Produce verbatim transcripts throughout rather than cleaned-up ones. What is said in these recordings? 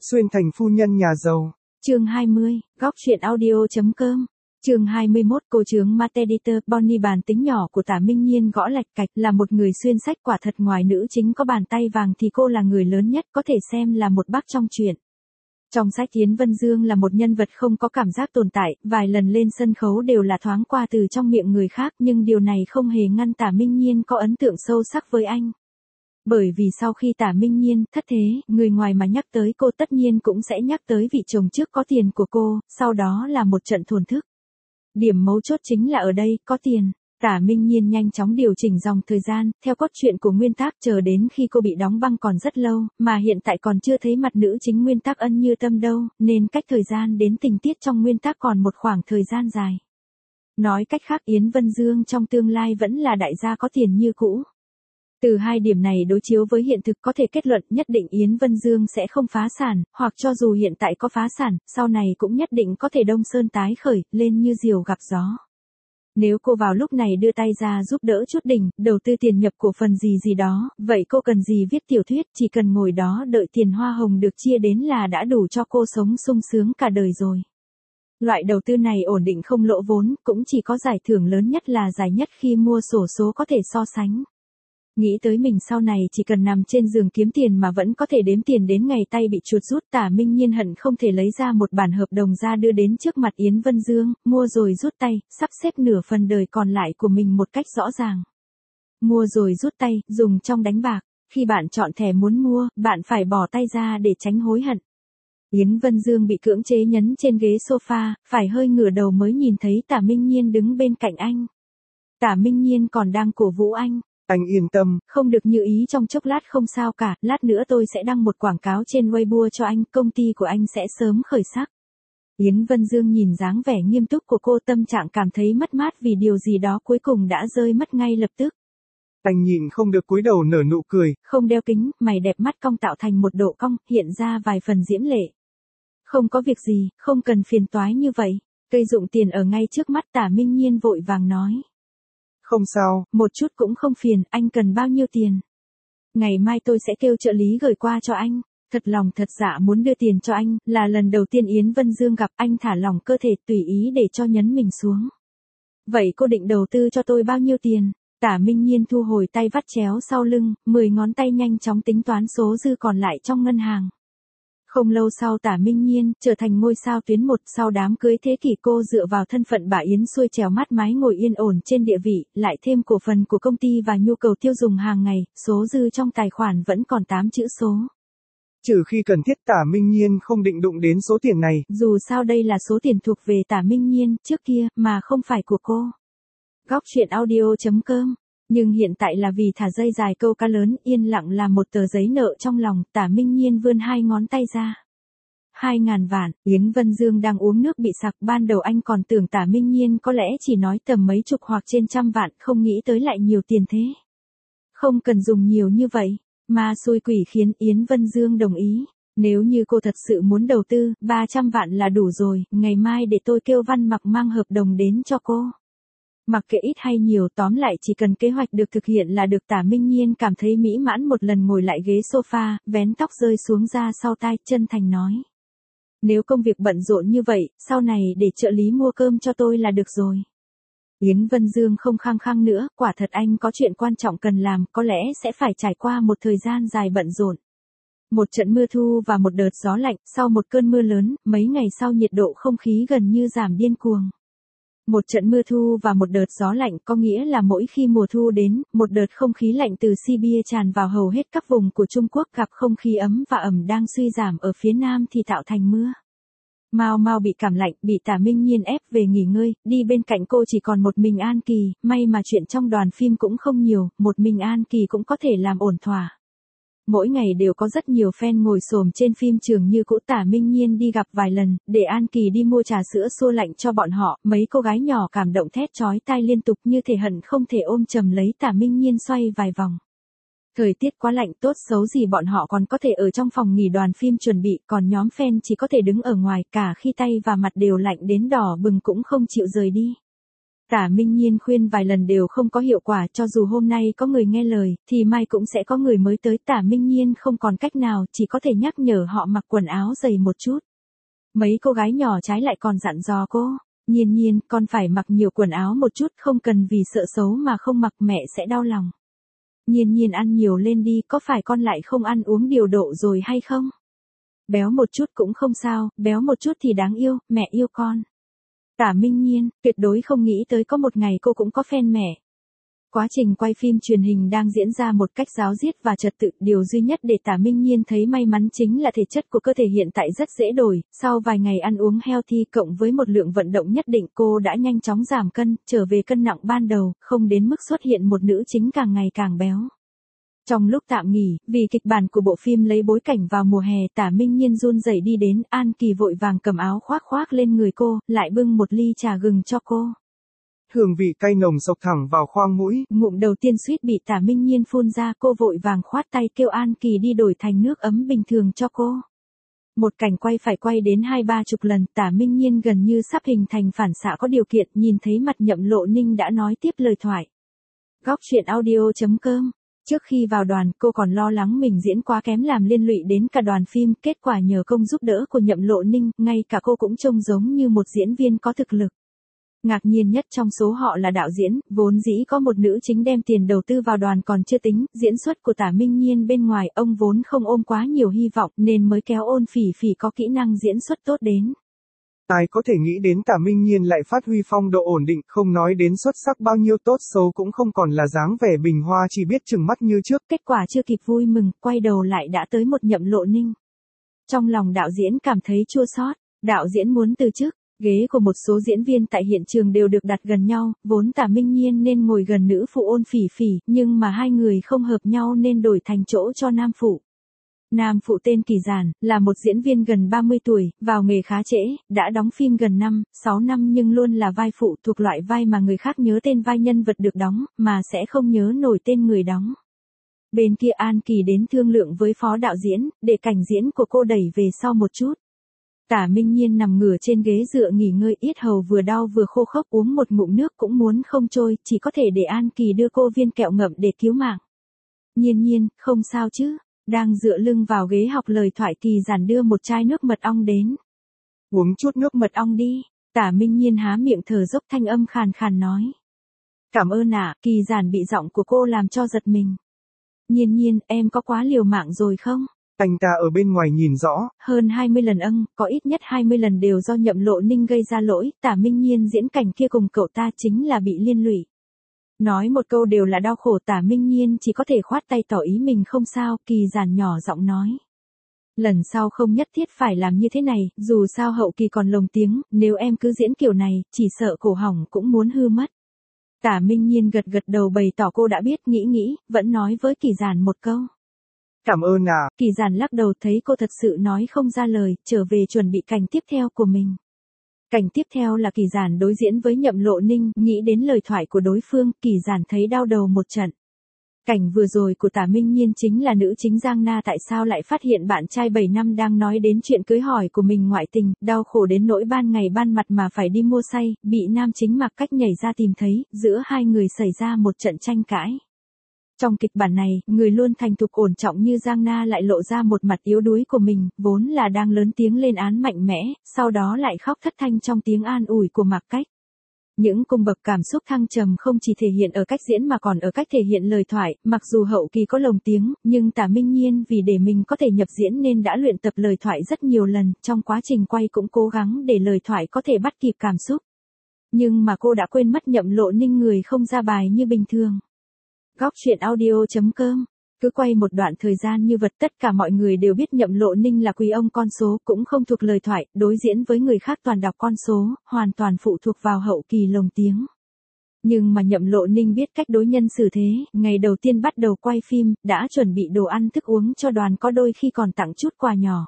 Xuyên thành phu nhân nhà giàu. Chương hai mươi, góc truyện audio.com. Chương hai mươi mốt, cô trướng Mateditor, Bonnie bản tính nhỏ của Tả Minh Nhiên gõ lạch cạch, là một người xuyên sách quả thật, ngoài nữ chính có bàn tay vàng thì cô là người lớn nhất, có thể xem là một bác trong truyện. Trong sách Yến Vân Dương là một nhân vật không có cảm giác tồn tại, vài lần lên sân khấu đều là thoáng qua từ trong miệng người khác, nhưng điều này không hề ngăn Tả Minh Nhiên có ấn tượng sâu sắc với anh. Bởi vì sau khi Tả Minh Nhiên thất thế, người ngoài mà nhắc tới cô tất nhiên cũng sẽ nhắc tới vị chồng trước có tiền của cô, sau đó là một trận thổn thức. Điểm mấu chốt chính là ở đây, có tiền. Tả Minh Nhiên nhanh chóng điều chỉnh dòng thời gian, theo cốt truyện của Nguyên Tác chờ đến khi cô bị đóng băng còn rất lâu, mà hiện tại còn chưa thấy mặt nữ chính Nguyên Tác Ân Như Tâm đâu, nên cách thời gian đến tình tiết trong Nguyên Tác còn một khoảng thời gian dài. Nói cách khác, Yến Vân Dương trong tương lai vẫn là đại gia có tiền như cũ. Từ hai điểm này đối chiếu với hiện thực có thể kết luận nhất định Yến Vân Dương sẽ không phá sản, hoặc cho dù hiện tại có phá sản, sau này cũng nhất định có thể đông sơn tái khởi, lên như diều gặp gió. Nếu cô vào lúc này đưa tay ra giúp đỡ chút đỉnh, đầu tư tiền nhập cổ phần gì gì đó, vậy cô cần gì viết tiểu thuyết, chỉ cần ngồi đó đợi tiền hoa hồng được chia đến là đã đủ cho cô sống sung sướng cả đời rồi. Loại đầu tư này ổn định không lỗ vốn, cũng chỉ có giải thưởng lớn nhất là giải nhất khi mua xổ số có thể so sánh. Nghĩ tới mình sau này chỉ cần nằm trên giường kiếm tiền mà vẫn có thể đếm tiền đến ngày tay bị chuột rút, Tả Minh Nhiên hận không thể lấy ra một bản hợp đồng ra đưa đến trước mặt Yến Vân Dương, mua rồi rút tay, sắp xếp nửa phần đời còn lại của mình một cách rõ ràng. Mua rồi rút tay, dùng trong đánh bạc, khi bạn chọn thẻ muốn mua, bạn phải bỏ tay ra để tránh hối hận. Yến Vân Dương bị cưỡng chế nhấn trên ghế sofa, phải hơi ngửa đầu mới nhìn thấy Tả Minh Nhiên đứng bên cạnh anh. Tả Minh Nhiên còn đang cổ vũ anh. Anh yên tâm. Không được như ý trong chốc lát không sao cả, lát nữa tôi sẽ đăng một quảng cáo trên Weibo cho anh, công ty của anh sẽ sớm khởi sắc. Yến Vân Dương nhìn dáng vẻ nghiêm túc của cô, tâm trạng cảm thấy mất mát vì điều gì đó cuối cùng đã rơi mất ngay lập tức. Anh nhìn không được cúi đầu nở nụ cười. Không đeo kính, mày đẹp mắt cong tạo thành một độ cong, hiện ra vài phần diễm lệ. Không có việc gì, không cần phiền toái như vậy. Cây dụng tiền ở ngay trước mắt, Tả Minh Nhiên vội vàng nói. Không sao, một chút cũng không phiền, anh cần bao nhiêu tiền? Ngày mai tôi sẽ kêu trợ lý gửi qua cho anh. Thật lòng thật dạ muốn đưa tiền cho anh, là lần đầu tiên Yến Vân Dương gặp anh, thả lỏng cơ thể tùy ý để cho nhấn mình xuống. Vậy cô định đầu tư cho tôi bao nhiêu tiền? Tả Minh Nhiên thu hồi tay vắt chéo sau lưng, mười ngón tay nhanh chóng tính toán số dư còn lại trong ngân hàng. Không lâu sau Tả Minh Nhiên trở thành ngôi sao tuyến một, sau đám cưới thế kỷ cô dựa vào thân phận bà Yến xuôi trèo mát mái ngồi yên ổn trên địa vị, lại thêm cổ phần của công ty và nhu cầu tiêu dùng hàng ngày, số dư trong tài khoản vẫn còn tám chữ số. Trừ khi cần thiết, Tả Minh Nhiên không định đụng đến số tiền này. Dù sao đây là số tiền thuộc về Tả Minh Nhiên trước kia, mà không phải của cô. Góc truyện audio.com. Nhưng hiện tại là vì thả dây dài câu cá lớn, yên lặng là một tờ giấy nợ trong lòng, Tả Minh Nhiên vươn hai ngón tay ra. Hai ngàn vạn, Yến Vân Dương đang uống nước bị sặc, ban đầu anh còn tưởng Tả Minh Nhiên có lẽ chỉ nói tầm mấy chục hoặc trên trăm vạn, không nghĩ tới lại nhiều tiền thế. Không cần dùng nhiều như vậy, mà xui quỷ khiến Yến Vân Dương đồng ý. Nếu như cô thật sự muốn đầu tư, ba trăm vạn là đủ rồi, ngày mai để tôi kêu Văn Mặc mang hợp đồng đến cho cô. Mặc kệ ít hay nhiều, tóm lại chỉ cần kế hoạch được thực hiện là được. Tả Minh Nhiên cảm thấy mỹ mãn, một lần ngồi lại ghế sofa, vén tóc rơi xuống ra sau tai, chân thành nói. Nếu công việc bận rộn như vậy, sau này để trợ lý mua cơm cho tôi là được rồi. Yến Vân Dương không khăng khăng nữa, quả thật anh có chuyện quan trọng cần làm, có lẽ sẽ phải trải qua một thời gian dài bận rộn. Một trận mưa thu và một đợt gió lạnh, sau một cơn mưa lớn, mấy ngày sau nhiệt độ không khí gần như giảm điên cuồng. Một trận mưa thu và một đợt gió lạnh có nghĩa là mỗi khi mùa thu đến, một đợt không khí lạnh từ Sibia tràn vào hầu hết các vùng của Trung Quốc, gặp không khí ấm và ẩm đang suy giảm ở phía nam thì tạo thành mưa. Mao Mao bị cảm lạnh, bị Tả Minh Nhiên ép về nghỉ ngơi, đi bên cạnh cô chỉ còn một mình An Kỳ, may mà chuyện trong đoàn phim cũng không nhiều, một mình An Kỳ cũng có thể làm ổn thỏa. Mỗi ngày đều có rất nhiều fan ngồi xổm trên phim trường như cũ. Tả Minh Nhiên đi gặp vài lần, để An Kỳ đi mua trà sữa xua lạnh cho bọn họ, mấy cô gái nhỏ cảm động thét chói tai liên tục như thể hận không thể ôm chầm lấy Tả Minh Nhiên xoay vài vòng. Thời tiết quá lạnh, tốt xấu gì bọn họ còn có thể ở trong phòng nghỉ đoàn phim chuẩn bị, còn nhóm fan chỉ có thể đứng ở ngoài, cả khi tay và mặt đều lạnh đến đỏ bừng cũng không chịu rời đi. Tả Minh Nhiên khuyên vài lần đều không có hiệu quả, cho dù hôm nay có người nghe lời, thì mai cũng sẽ có người mới tới. Tả Minh Nhiên không còn cách nào, chỉ có thể nhắc nhở họ mặc quần áo dày một chút. Mấy cô gái nhỏ trái lại còn dặn dò cô, Nhiên Nhiên, con phải mặc nhiều quần áo một chút, không cần vì sợ xấu mà không mặc, mẹ sẽ đau lòng. Nhiên Nhiên ăn nhiều lên đi, có phải con lại không ăn uống điều độ rồi hay không? Béo một chút cũng không sao, béo một chút thì đáng yêu, mẹ yêu con. Tả Minh Nhiên, tuyệt đối không nghĩ tới có một ngày cô cũng có fan mẹ. Quá trình quay phim truyền hình đang diễn ra một cách ráo riết và trật tự, điều duy nhất để Tả Minh Nhiên thấy may mắn chính là thể chất của cơ thể hiện tại rất dễ đổi, sau vài ngày ăn uống healthy cộng với một lượng vận động nhất định cô đã nhanh chóng giảm cân, trở về cân nặng ban đầu, không đến mức xuất hiện một nữ chính càng ngày càng béo. Trong lúc tạm nghỉ, vì kịch bản của bộ phim lấy bối cảnh vào mùa hè, Tả Minh Nhiên run rẩy đi đến, An Kỳ vội vàng cầm áo khoác khoác lên người cô, lại bưng một ly trà gừng cho cô. Hương vị cay nồng sộc thẳng vào khoang mũi. Ngụm đầu tiên suýt bị Tả Minh Nhiên phun ra, cô vội vàng khoát tay kêu An Kỳ đi đổi thành nước ấm bình thường cho cô. Một cảnh quay phải quay đến hai ba chục lần, Tả Minh Nhiên gần như sắp hình thành phản xạ có điều kiện, nhìn thấy mặt Nhậm Lộ Ninh đã nói tiếp lời thoại. Góc truyện audio chấm com. Trước khi vào đoàn, cô còn lo lắng mình diễn quá kém làm liên lụy đến cả đoàn phim, kết quả nhờ công giúp đỡ của Nhậm Lộ Ninh, ngay cả cô cũng trông giống như một diễn viên có thực lực. Ngạc nhiên nhất trong số họ là đạo diễn, vốn dĩ có một nữ chính đem tiền đầu tư vào đoàn còn chưa tính, diễn xuất của Tả Minh Nhiên bên ngoài ông vốn không ôm quá nhiều hy vọng nên mới kéo Ôn Phỉ Phỉ có kỹ năng diễn xuất tốt đến. Ai có thể nghĩ đến Tả Minh Nhiên lại phát huy phong độ ổn định, không nói đến xuất sắc bao nhiêu, tốt xấu cũng không còn là dáng vẻ bình hoa, chỉ biết trừng mắt như trước. Kết quả chưa kịp vui mừng, quay đầu lại đã tới một Nhậm Lộ Ninh. Trong lòng đạo diễn cảm thấy chua xót, đạo diễn muốn từ chức. Ghế của một số diễn viên tại hiện trường đều được đặt gần nhau, vốn Tả Minh Nhiên nên ngồi gần nữ phụ Ôn Phỉ Phỉ, nhưng mà hai người không hợp nhau nên đổi thành chỗ cho nam phụ. Nam phụ tên Kỳ Giản, là một diễn viên gần ba mươi tuổi, vào nghề khá trễ, đã đóng phim gần năm, sáu năm nhưng luôn là vai phụ, thuộc loại vai mà người khác nhớ tên vai nhân vật được đóng, mà sẽ không nhớ nổi tên người đóng. Bên kia An Kỳ đến thương lượng với phó đạo diễn, để cảnh diễn của cô đẩy về sau một chút. Tả Minh Nhiên nằm ngửa trên ghế dựa nghỉ ngơi, yết hầu vừa đau vừa khô khốc, uống một ngụm nước cũng muốn không trôi, chỉ có thể để An Kỳ đưa cô viên kẹo ngậm để cứu mạng. Nhiên Nhiên, không sao chứ? Đang dựa lưng vào ghế học lời thoại, Kỳ Giản đưa một chai nước mật ong đến. Uống chút nước mật ong đi. Tả Minh Nhiên há miệng thở dốc, thanh âm khàn khàn nói. Cảm ơn ạ. À, Kỳ Giản bị giọng của cô làm cho giật mình. Nhiên Nhiên, em có quá liều mạng rồi không? Anh ta ở bên ngoài nhìn rõ. Hơn hai mươi lần âng, có ít nhất hai mươi lần đều do Nhậm Lộ Ninh gây ra lỗi, Tả Minh Nhiên diễn cảnh kia cùng cậu ta chính là bị liên lụy. Nói một câu đều là đau khổ, Tả Minh Nhiên chỉ có thể khoát tay tỏ ý mình không sao. Kỳ Giản nhỏ giọng nói. Lần sau không nhất thiết phải làm như thế này, dù sao hậu kỳ còn lồng tiếng, nếu em cứ diễn kiểu này, chỉ sợ cổ họng cũng muốn hư mất. Tả Minh Nhiên gật gật đầu bày tỏ cô đã biết, nghĩ nghĩ, vẫn nói với Kỳ Giản một câu. Cảm ơn à. Kỳ Giản lắc đầu, thấy cô thật sự nói không ra lời, trở về chuẩn bị cảnh tiếp theo của mình. Cảnh tiếp theo là Kỳ Giản đối diễn với Nhậm Lộ Ninh, nghĩ đến lời thoại của đối phương, Kỳ Giản thấy đau đầu một trận. Cảnh vừa rồi của Tả Minh Nhiên chính là nữ chính Giang Na tại sao lại phát hiện bạn trai bảy năm đang nói đến chuyện cưới hỏi của mình ngoại tình, đau khổ đến nỗi ban ngày ban mặt mà phải đi mua xay, bị nam chính mặc cách nhảy ra tìm thấy, giữa hai người xảy ra một trận tranh cãi. Trong kịch bản này, người luôn thành thục ổn trọng như Giang Na lại lộ ra một mặt yếu đuối của mình, vốn là đang lớn tiếng lên án mạnh mẽ, sau đó lại khóc thất thanh trong tiếng an ủi của Mặc Cách. Những cung bậc cảm xúc thăng trầm không chỉ thể hiện ở cách diễn mà còn ở cách thể hiện lời thoại, mặc dù hậu kỳ có lồng tiếng, nhưng Tả Minh Nhiên vì để mình có thể nhập diễn nên đã luyện tập lời thoại rất nhiều lần, trong quá trình quay cũng cố gắng để lời thoại có thể bắt kịp cảm xúc. Nhưng mà cô đã quên mất Nhậm Lộ Ninh người không ra bài như bình thường. Góc truyện audio chấm com. Cứ quay một đoạn thời gian như vật, tất cả mọi người đều biết Nhậm Lộ Ninh là quý ông con số, cũng không thuộc lời thoại, đối diễn với người khác toàn đọc con số, hoàn toàn phụ thuộc vào hậu kỳ lồng tiếng. Nhưng mà Nhậm Lộ Ninh biết cách đối nhân xử thế, ngày đầu tiên bắt đầu quay phim, đã chuẩn bị đồ ăn thức uống cho đoàn, có đôi khi còn tặng chút quà nhỏ.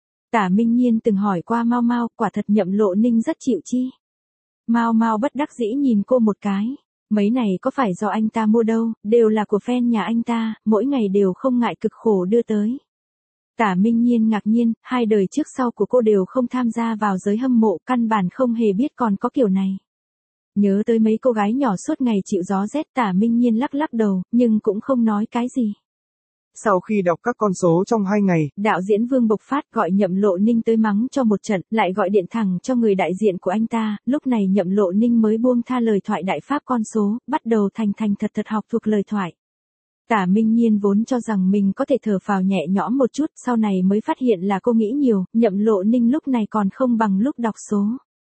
Tả Minh Nhiên từng hỏi qua Mao Mao, quả thật Nhậm Lộ Ninh rất chịu chi. Mao Mao bất đắc dĩ nhìn cô một cái. Mấy này có phải do anh ta mua đâu, đều là của fan nhà anh ta, mỗi ngày đều không ngại cực khổ đưa tới. Tả Minh Nhiên ngạc nhiên, hai đời trước sau của cô đều không tham gia vào giới hâm mộ, căn bản không hề biết còn có kiểu này. Nhớ tới mấy cô gái nhỏ suốt ngày chịu gió rét, Tả Minh Nhiên lắc lắc đầu, nhưng cũng không nói cái gì. Sau khi đọc các con số trong hai ngày, đạo diễn Vương Bộc Phát gọi Nhậm Lộ Ninh tới mắng cho một trận, lại gọi điện thẳng cho người đại diện của anh ta, lúc này Nhậm Lộ Ninh mới buông tha lời thoại đại pháp con số, bắt đầu thành thành thật thật học thuộc lời thoại. Tả Minh Nhiên vốn cho rằng mình có thể thở phào nhẹ nhõm một chút, sau này mới phát hiện là cô nghĩ nhiều, Nhậm Lộ Ninh lúc này còn không bằng lúc đọc số.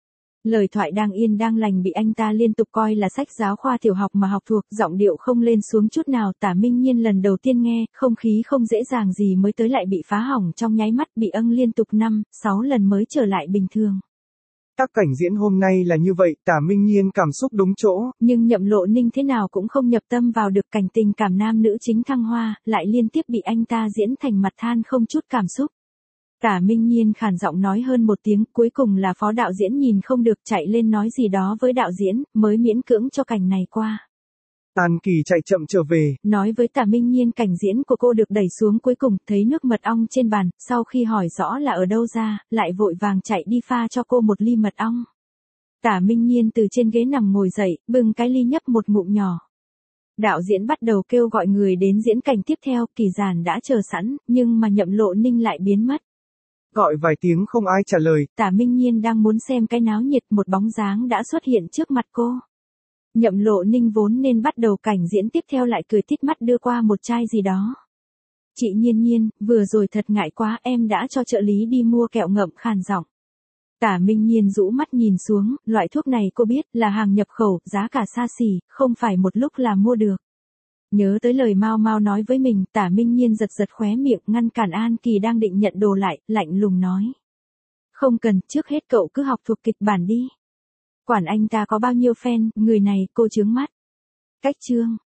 Lời thoại đang yên đang lành bị anh ta liên tục coi là sách giáo khoa tiểu học mà học thuộc, giọng điệu không lên xuống chút nào. Tả Minh Nhiên lần đầu tiên nghe, không khí không dễ dàng gì mới tới lại bị phá hỏng trong nháy mắt, bị âng liên tục năm, sáu lần mới trở lại bình thường. Các cảnh diễn hôm nay là như vậy, Tả Minh Nhiên cảm xúc đúng chỗ. Nhưng Nhậm Lộ Ninh thế nào cũng không nhập tâm vào được cảnh tình cảm nam nữ chính thăng hoa, lại liên tiếp bị anh ta diễn thành mặt than không chút cảm xúc. Tả Minh Nhiên khàn giọng nói hơn một tiếng, cuối cùng là phó đạo diễn nhìn không được chạy lên nói gì đó với đạo diễn, mới miễn cưỡng cho cảnh này qua. Tàn Kỳ chạy chậm trở về, nói với Tả Minh Nhiên cảnh diễn của cô được đẩy xuống cuối cùng, thấy nước mật ong trên bàn, sau khi hỏi rõ là ở đâu ra, lại vội vàng chạy đi pha cho cô một ly mật ong. Tả Minh Nhiên từ trên ghế nằm ngồi dậy, bưng cái ly nhấp một ngụm nhỏ. Đạo diễn bắt đầu kêu gọi người đến diễn cảnh tiếp theo, Kỳ Giản đã chờ sẵn, nhưng mà Nhậm Lộ Ninh lại biến mất. Gọi vài tiếng không ai trả lời. Tả Minh Nhiên đang muốn xem cái náo nhiệt, một bóng dáng đã xuất hiện trước mặt cô. Nhậm Lộ Ninh vốn nên bắt đầu cảnh diễn tiếp theo lại cười tít mắt đưa qua một chai gì đó. Chị Nhiên Nhiên, vừa rồi thật ngại quá, em đã cho trợ lý đi mua kẹo ngậm, khàn giọng. Tả Minh Nhiên rũ mắt nhìn xuống, loại thuốc này cô biết là hàng nhập khẩu, giá cả xa xỉ, không phải một lúc là mua được. Nhớ tới lời Mao Mao nói với mình, Tả Minh Nhiên giật giật khóe miệng, ngăn cản An Kỳ đang định nhận đồ lại, lạnh lùng nói. Không cần, trước hết cậu cứ học thuộc kịch bản đi. Quản anh ta có bao nhiêu fan, người này cô chướng mắt. Cách chương.